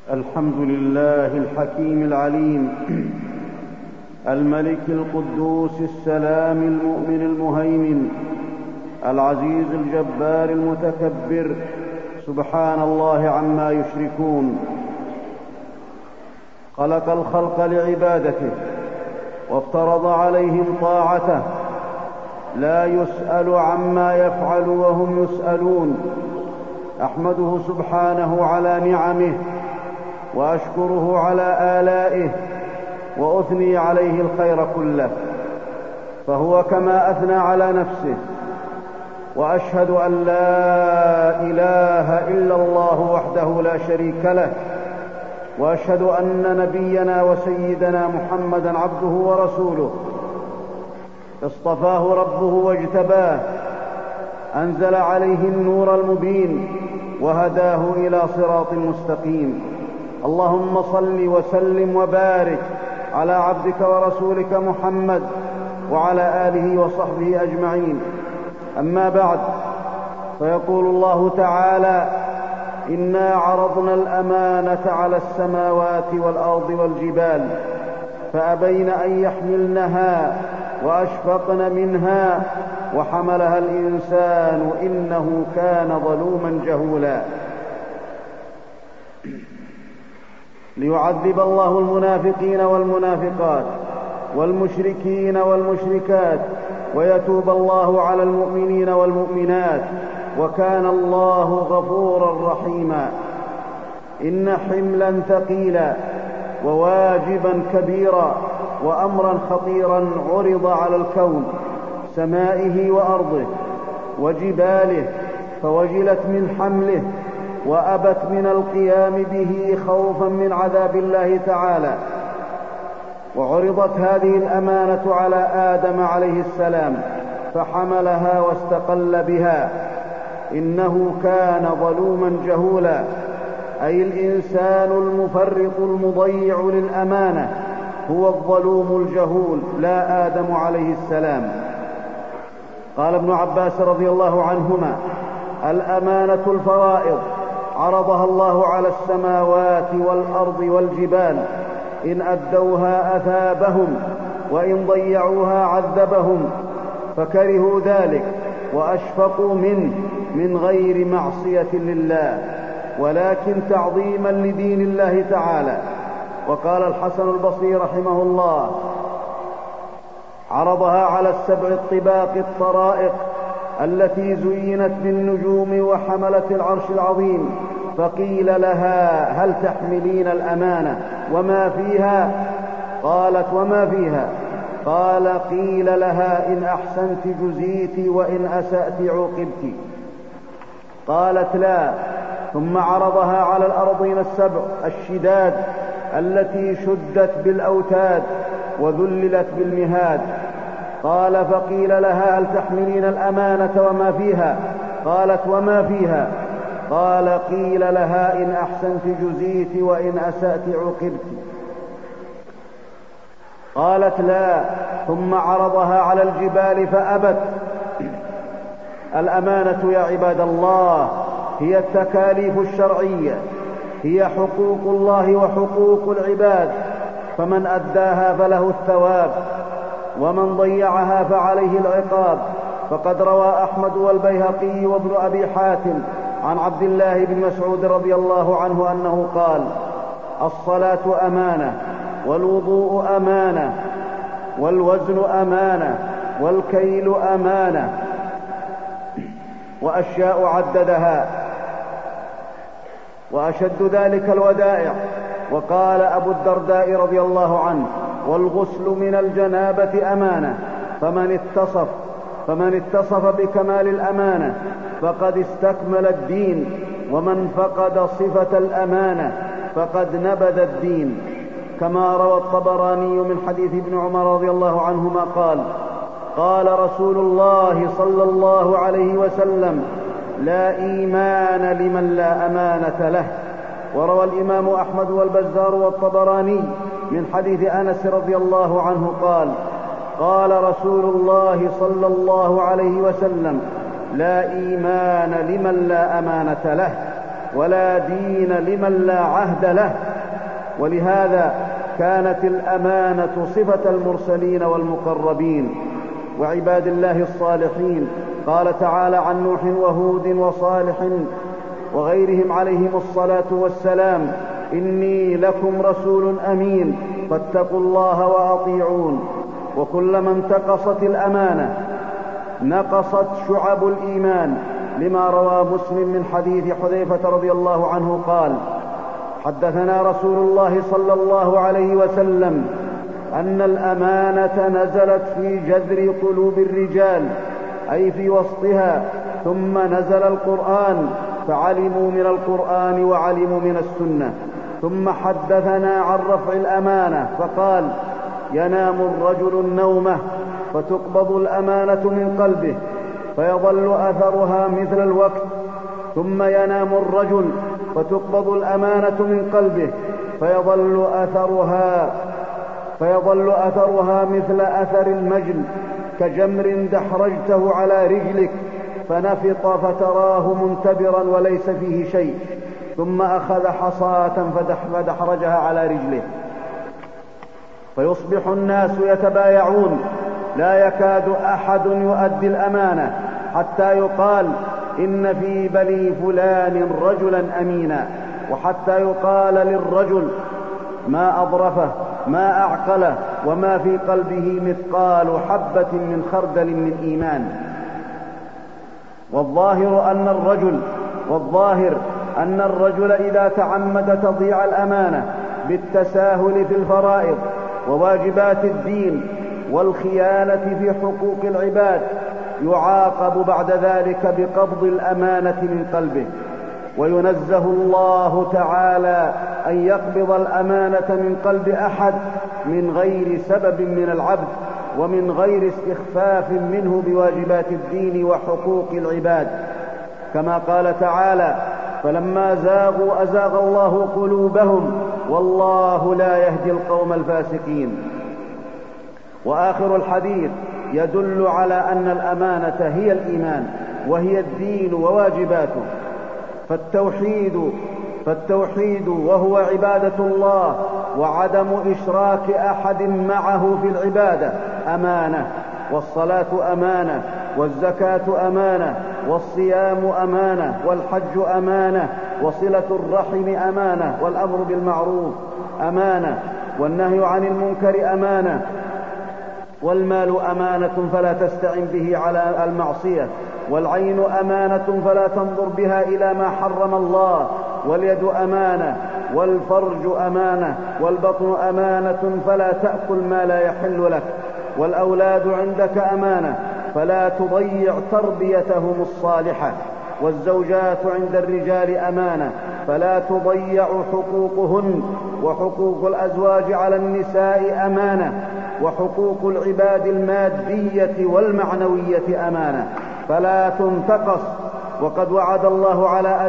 الحمد لله الحكيم العليم الملك القدوس السلام المؤمن المهيمن العزيز الجبار المتكبر، سبحان الله عما يشركون. خلق الخلق لعبادته وافترض عليهم طاعته، لا يسأل عما يفعل وهم يسألون. أحمده سبحانه على نعمه وأشكره على آلائه وأثني عليه الخير كله، فهو كما أثنى على نفسه. وأشهد أن لا إله إلا الله وحده لا شريك له، وأشهد أن نبينا وسيدنا محمدًا عبده ورسوله، اصطفاه ربه واجتباه، أنزل عليه النور المبين وهداه إلى صراط مستقيم. اللهم صل وسلم وبارك على عبدك ورسولك محمد وعلى آله وصحبه أجمعين. أما بعد، فيقول الله تعالى: إنا عرضنا الأمانة على السماوات والأرض والجبال فأبين أن يحملنها وأشفقن منها وحملها الإنسان إنه كان ظلوما جهولا. ليعذب الله المنافقين والمنافقات والمشركين والمشركات ويتوب الله على المؤمنين والمؤمنات، وكان الله غفورا رحيما. إن حملا ثقيلا وواجبا كبيرا وأمرا خطيرا عرض على الكون، سمائه وأرضه وجباله، فوجلت من حمله وأبت من القيام به خوفا من عذاب الله تعالى. وعرضت هذه الأمانة على آدم عليه السلام فحملها واستقل بها، إنه كان ظلوما جهولا، أي الإنسان المفرط المضيع للأمانة هو الظلوم الجهول، لا آدم عليه السلام. قال ابن عباس رضي الله عنهما: الأمانة الفرائض عرضها الله على السماوات والأرض والجبال، إن أدوها أثابهم وإن ضيعوها عذبهم، فكرهوا ذلك وأشفقوا منه من غير معصية لله ولكن تعظيما لدين الله تعالى. وقال الحسن البصري رحمه الله: عرضها على السبع الطباق الطرائق التي زينت بالنجوم وحملت العرش العظيم، فقيل لها: هل تحملين الأمانة وما فيها؟ قالت: وما فيها؟ قال: قيل لها: إن أحسنت جزيت وإن أسأت عوقبت. قالت: لا. ثم عرضها على الأرضين السبع الشداد التي شدت بالأوتاد وذللت بالمهاد. قال: فقيل لها: هل تحملين الأمانة وما فيها؟ قالت: وما فيها؟ قال: قيل لها: إن أحسنت جزيت وإن أسأت عوقبت. قالت: لا. ثم عرضها على الجبال فأبت. الأمانة يا عباد الله هي التكاليف الشرعية، هي حقوق الله وحقوق العباد، فمن أداها فله الثواب ومن ضيعها فعليه العقاب. فقد روى أحمد والبيهقي وابن أبي حاتم عن عبد الله بن مسعود رضي الله عنه أنه قال: الصلاة أمانة، والوضوء أمانة، والوزن أمانة، والكيل أمانة، وأشياء عددها، وأشد ذلك الودائع. وقال أبو الدرداء رضي الله عنه: والغسل من الجنابة أمانة، فمن اتصف بكمال الأمانة فقد استكمل الدين، ومن فقد صفة الأمانة فقد نبذ الدين. كما روى الطبراني من حديث ابن عمر رضي الله عنهما قال: قال رسول الله صلى الله عليه وسلم: لا إيمان لمن لا أمانة له. وروى الإمام أحمد والبزار والطبراني من حديث أنس رضي الله عنه قال: قال رسول الله صلى الله عليه وسلم: لا إيمان لمن لا أمانة له. ولا دين لمن لا عهد له. ولهذا كانت الأمانة صفة المرسلين والمقربين وعباد الله الصالحين. قال تعالى عن نوح وهود وصالح وغيرهم عليهم الصلاة والسلام: إني لكم رسول أمين فاتقوا الله وأطيعون. وكلما انتقصت الأمانة نقصت شعب الإيمان، لما روى مسلم من حديث حذيفة رضي الله عنه قال: حدثنا رسول الله صلى الله عليه وسلم أن الأمانة نزلت في جذر قلوب الرجال، أي في وسطها، ثم نزل القرآن فعلموا من القرآن وعلموا من السنة. ثم حدثنا عن رفع الأمانة فقال: ينام الرجل النومة فتقبض الأمانة من قلبه فيظل أثرها مثل الوقت، ثم ينام الرجل فتقبض الأمانة من قلبه فيظل أثرها مثل أثر المجل، كجمر دحرجته على رجلك فنفط فتراه منتبرا وليس فيه شيء، ثم أخذ حصاة فدحرجها على رجله. فيصبح الناس يتبايعون، لا يكاد أحد يؤدي الأمانة حتى يقال: إن في بني فلان رجلا أمينا، وحتى يقال للرجل: ما أظرفه، ما أعقله، وما في قلبه مثقال حبة من خردل من إيمان. والظاهر أن الرجل إذا تعمد تضييع الأمانة بالتساهل في الفرائض وواجبات الدين والخيانة في حقوق العباد يعاقب بعد ذلك بقبض الأمانة من قلبه. وينزه الله تعالى أن يقبض الأمانة من قلب أحد من غير سبب من العبد ومن غير استخفاف منه بواجبات الدين وحقوق العباد، كما قال تعالى: فلما زاغوا أزاغ الله قلوبهم والله لا يهدي القوم الفاسقين. وآخر الحديث يدل على أن الأمانة هي الإيمان وهي الدين وواجباته. فالتوحيد وهو عبادة الله وعدم إشراك أحد معه في العبادة أمانة، والصلاة أمانة، والزكاة أمانة، والصيام أمانة، والحج أمانة، وصلة الرحم أمانة، والأمر بالمعروف أمانة، والنهي عن المنكر أمانة، والمال أمانة فلا تستعن به على المعصية، والعين أمانة فلا تنظر بها إلى ما حرم الله، واليد أمانة، والفرج أمانة، والبطن أمانة فلا تأكل ما لا يحل لك، والأولاد عندك أمانة فلا تضيع تربيتهم الصالحة، والزوجات عند الرجال أمانة فلا تضيع حقوقهن، وحقوق الأزواج على النساء أمانة، وحقوق العباد المادية والمعنوية أمانة فلا تنتقص. وقد وعد الله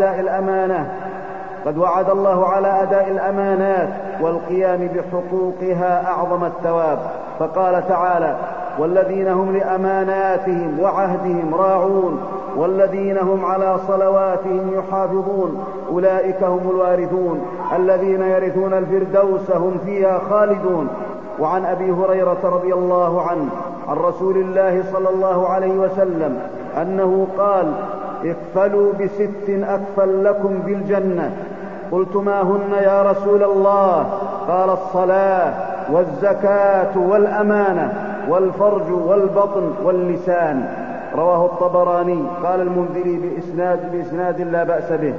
على أداء الأمانات والقيام بحقوقها أعظم الثواب، فقال تعالى: والذين هم لأماناتهم وعهدهم راعون والذين هم على صلواتهم يحافظون أولئك هم الوارثون الذين يرثون الفردوس هم فيها خالدون. وعن أبي هريرة رضي الله عنه عن رسول الله صلى الله عليه وسلم أنه قال: اكفلوا ب6 أكفل لكم بالجنة. قلت: ما هن يا رسول الله؟ قال: الصلاة والزكاة والأمانة والفرج والبطن واللسان. رواه الطبراني. قال المنذري بإسناد لا بأس به.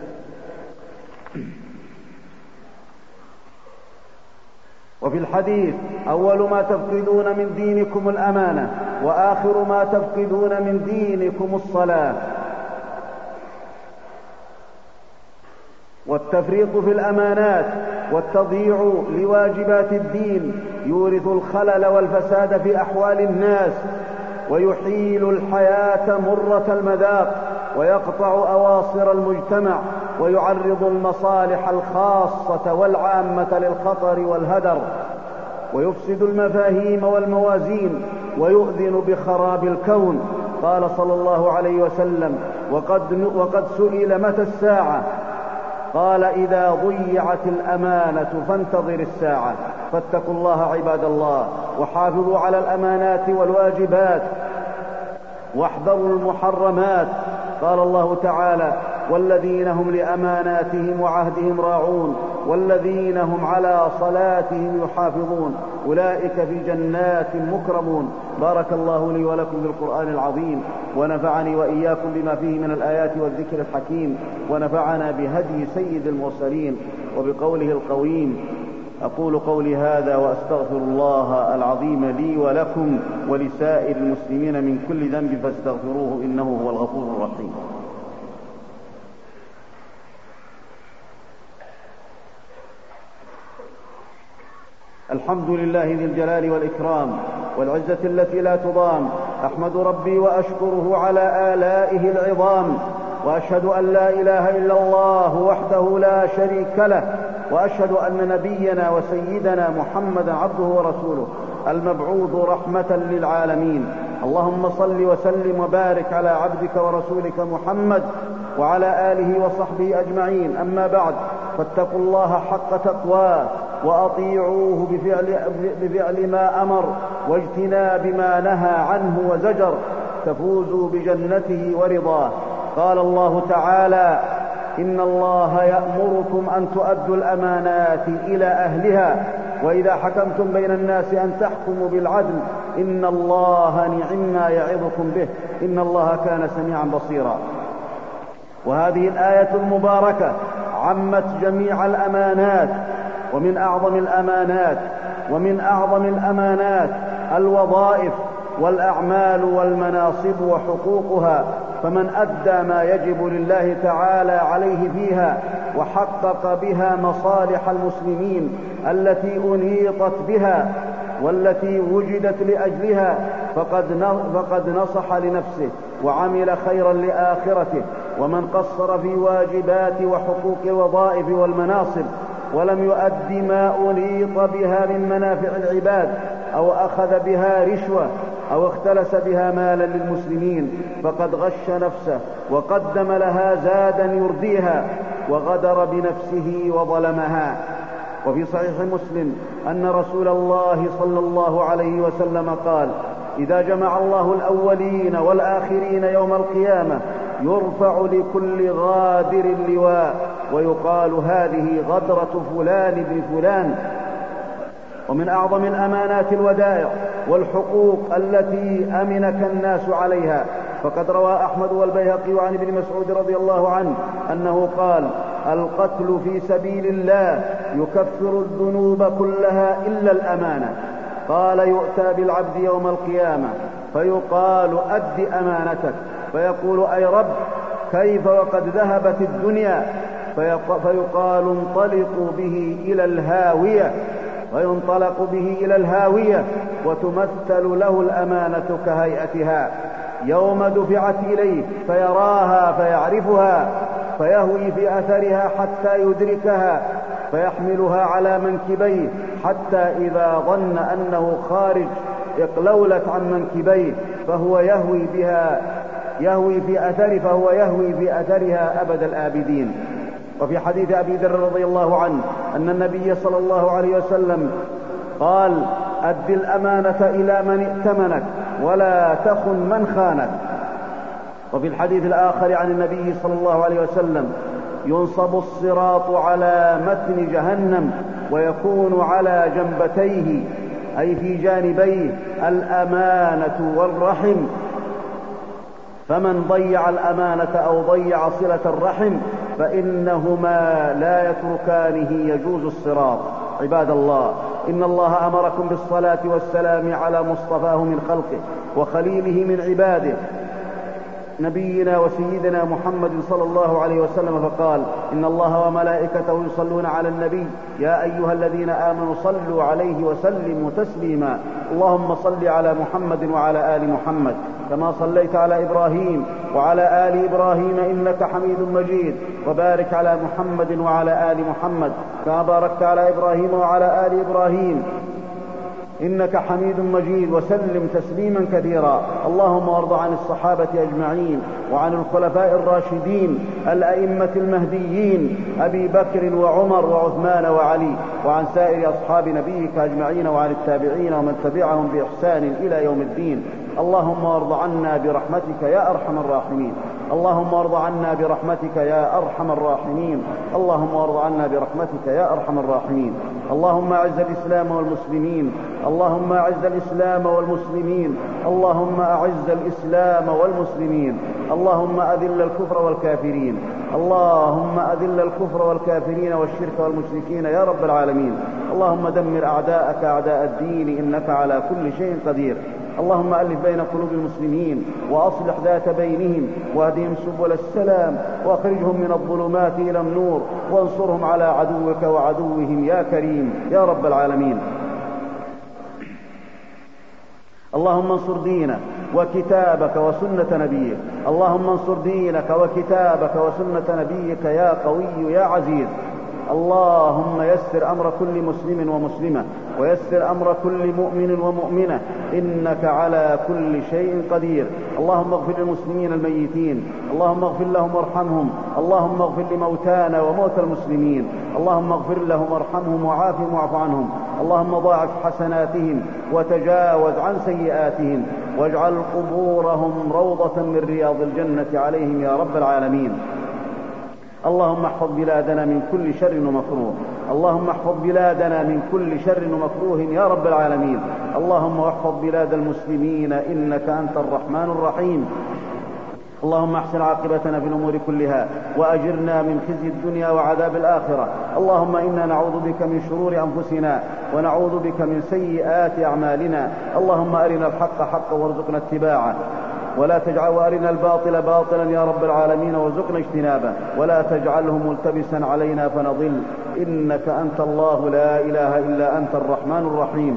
وفي الحديث: أول ما تفقدون من دينكم الأمانة، وآخر ما تفقدون من دينكم الصلاة. والتفريط في الأمانات والتضييع لواجبات الدين يورث الخلل والفساد في أحوال الناس، ويحيل الحياة مرة المذاق، ويقطع أواصر المجتمع، ويعرض المصالح الخاصة والعامة للخطر والهدر، ويفسد المفاهيم والموازين، ويؤذن بخراب الكون. قال صلى الله عليه وسلم: وقد سئل متى الساعة؟ قال إذا ضيعت الأمانة فانتظر الساعة. فاتقوا الله عباد الله، وحافظوا على الأمانات والواجبات، واحذروا المحرمات. قال الله تعالى: والذين هم لأماناتهم وعهدهم راعون والذين هم على صلاتهم يحافظون أولئك في جنات مكرمون. بارك الله لي ولكم بالقرآن العظيم، ونفعني وإياكم بما فيه من الآيات والذكر الحكيم، ونفعنا بهدي سيد المرسلين وبقوله القويم. أقول قولي هذا وأستغفر الله العظيم لي ولكم ولسائر المسلمين من كل ذنب فاستغفروه إنه هو الغفور الرحيم. الحمد لله ذي الجلال والإكرام والعزة التي لا تضام. أحمد ربي وأشكره على آلائه العظام، وأشهد أن لا إله إلا الله وحده لا شريك له، وأشهد أن نبينا وسيدنا محمدا عبده ورسوله المبعوث رحمة للعالمين. اللهم صل وسلم وبارك على عبدك ورسولك محمد وعلى آله وصحبه أجمعين. أما بعد، فاتقوا الله حق تقواه وأطيعوه بفعل ما أمر واجتناب ما نهى عنه وزجر، تفوزوا بجنته ورضاه. قال الله تعالى: إن الله يأمركم أن تؤدوا الأمانات إلى أهلها وإذا حكمتم بين الناس أن تحكموا بالعدل إن الله نعم ما يعظكم به إن الله كان سميعا بصيرا. وهذه الآية المباركة عمت جميع الأمانات، ومن أعظم الأمانات الوظائف والأعمال والمناصب وحقوقها. فمن أدى ما يجب لله تعالى عليه فيها وحقق بها مصالح المسلمين التي أنيطت بها والتي وجدت لأجلها فقد نصح لنفسه وعمل خيرا لآخرته. ومن قصر في واجبات وحقوق الوظائف والمناصب ولم يؤد ما أنيط بها من منافع العباد أو أخذ بها رشوة أو اختلس بها مالا للمسلمين فقد غش نفسه وقدم لها زادا يرديها وغدر بنفسه وظلمها. وفي صحيح مسلم أن رسول الله صلى الله عليه وسلم قال: إذا جمع الله الأولين والآخرين يوم القيامة يرفع لكل غادر اللواء ويقال: هذه غدرة فلان بن فلان. ومن أعظم الأمانات الودائع والحقوق التي أمنك الناس عليها. فقد روى أحمد والبيهقي عن ابن مسعود رضي الله عنه أنه قال: القتل في سبيل الله يكفر الذنوب كلها إلا الأمانة. قال: يؤتى بالعبد يوم القيامة فيقال: أد أمانتك، فيقول: أي رب، كيف وقد ذهبت الدنيا؟ فيقال: انطلقوا به إلى الهاوية. فينطلق به إلى الهاوية وتمثل له الأمانة كهيئتها يوم دفعت إليه فيراها فيعرفها فيهوي في أثرها حتى يدركها فيحملها على منكبيه حتى إذا ظن أنه خارج اقلولت عن منكبيه فهو يهوي في أثرها أبد الآبدين. وفي حديث أبي ذر رضي الله عنه أن النبي صلى الله عليه وسلم قال: أد الأمانة إلى من ائتمنك ولا تخن من خانك. وفي الحديث الآخر عن النبي صلى الله عليه وسلم: ينصب الصراط على متن جهنم ويكون على جنبتيه أي في جانبيه الأمانة والرحم، فمن ضيع الأمانة أو ضيع صلة الرحم فإنهما لا يتركانه يجوز الصراط. عباد الله، إن الله أمركم بالصلاة والسلام على مصطفاه من خلقه وخليله من عباده نبينا وسيدنا محمد صلى الله عليه وسلم فقال: إن الله وملائكته يصلون على النبي يا أيها الذين آمنوا صلوا عليه وسلموا تسليما. اللهم صل على محمد وعلى آل محمد كما صليت على إبراهيم وعلى آل إبراهيم إنك حميد مجيد، وبارك على محمد وعلى آل محمد كما باركت على إبراهيم وعلى آل إبراهيم إنك حميد مجيد، وسلم تسليما كثيرا. اللهم وارض عن الصحابة أجمعين، وعن الخلفاء الراشدين الأئمة المهديين أبي بكر وعمر وعثمان وعلي، وعن سائر أصحاب نبيك أجمعين، وعن التابعين ومن تبعهم بإحسان إلى يوم الدين. اللهم وارض عنا برحمتك يا أرحم الراحمين. اللهم وارض عنا برحمتك يا أرحم الراحمين. اللهم وارض عنا برحمتك يا أرحم الراحمين. اللهم أعز الإسلام والمسلمين. اللهم أعز الإسلام والمسلمين. اللهم أعز الإسلام والمسلمين. اللهم أذل الكفر والكافرين. اللهم أذل الكفر والكافرين والشرك والمشركين يا رب العالمين. اللهم دمر أعداءك أعداء الدين، إنك على كل شيء قدير. اللهم ألف بين قلوب المسلمين، وأصلح ذات بينهم، واهدهم سبل السلام، واخرجهم من الظلمات إلى النور، وانصرهم على عدوك وعدوهم يا كريم يا رب العالمين. اللهم انصر دينك وكتابك وسنة نبيك. اللهم انصر دينك وكتابك وسنة نبيك يا قوي يا عزيز. اللهم يسر أمر كل مسلم ومسلمة، ويسر أمر كل مؤمن ومؤمنة، إنك على كل شيء قدير. اللهم اغفر للمسلمين الميتين، اللهم اغفر لهم وارحمهم، اللهم اغفر لموتانا وموتى المسلمين، اللهم اغفر لهم وارحمهم وعافهم واعف عنهم. اللهم ضاعف حسناتهم وتجاوز عن سيئاتهم، واجعل قبورهم روضة من رياض الجنة عليهم يا رب العالمين. اللهم احفظ بلادنا من كل شر ومكروه. اللهم احفظ بلادنا من كل شر ومكروه يا رب العالمين. اللهم احفظ بلاد المسلمين، إنك أنت الرحمن الرحيم. اللهم احسن عاقبتنا في الأمور كلها، وأجرنا من خزي الدنيا وعذاب الآخرة. اللهم إنا نعوذ بك من شرور أنفسنا، ونعوذ بك من سيئات أعمالنا. اللهم أرنا الحق حقا وارزقنا اتباعه، ولا تجعل وأرنا الباطل باطلا يا رب العالمين وارزقنا اجتنابه، ولا تجعله ملتبسا علينا فنضل، إنك أنت الله لا إله إلا أنت الرحمن الرحيم.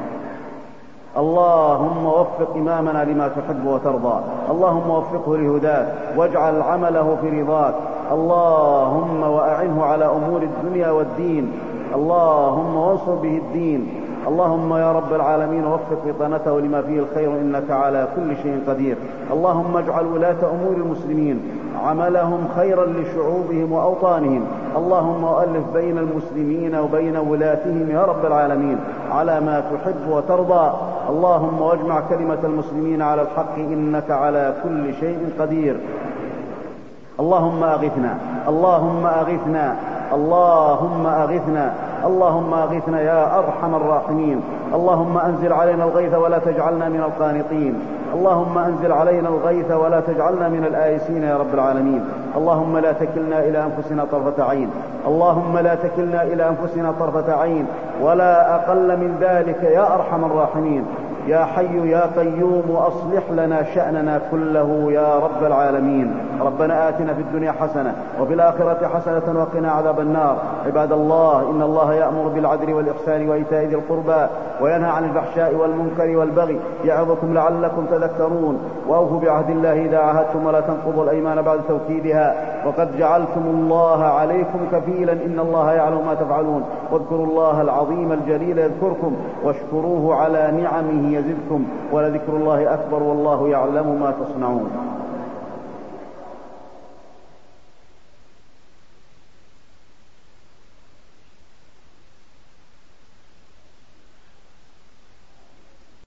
اللهم وفق إمامنا لما تحب وترضى، اللهم وفقه لهداك، واجعل عمله في رضاك. اللهم وأعنه على أمور الدنيا والدين، اللهم وانصر به الدين. اللهم يا رب العالمين وفق بطانته لما فيه الخير، إنك على كل شيء قدير. اللهم اجعل ولاة أمور المسلمين عملهم خيرا لشعوبهم وأوطانهم. اللهم ألف بين المسلمين وبين ولاتهم يا رب العالمين على ما تحب وترضى. اللهم واجمع كلمة المسلمين على الحق، إنك على كل شيء قدير. اللهم أغثنا، اللهم أغثنا، اللهم أغثنا، اللهم أغثنا يا أرحم الراحمين. اللهم أنزل علينا الغيث ولا تجعلنا من القانطين. اللهم أنزل علينا الغيث ولا تجعلنا من الآيسين يا رب العالمين. اللهم لا تكلنا إلى أنفسنا طرفة عين، اللهم لا تكلنا إلى أنفسنا طرفة عين ولا أقل من ذلك يا أرحم الراحمين. يا حي يا قيوم أصلح لنا شأننا كله يا رب العالمين. ربنا آتنا في الدنيا حسنة وفي الآخرة حسنة وقنا عذاب النار. عباد الله، إن الله يأمر بالعدل والإحسان وإيتاء ذي القربى وينهى عن الفحشاء والمنكر والبغي يعظكم لعلكم تذكرون. وأوفوا بعهد الله إذا عاهدتم، ولا تنقضوا الأيمان بعد توكيدها، وقد جعلتم الله عليكم كفيلا، إن الله يعلم ما تفعلون. واذكروا الله العظيم الجليل يذكركم، واشكروه على نعمه يزدكم، ولذكر الله أكبر، والله يعلم ما تصنعون.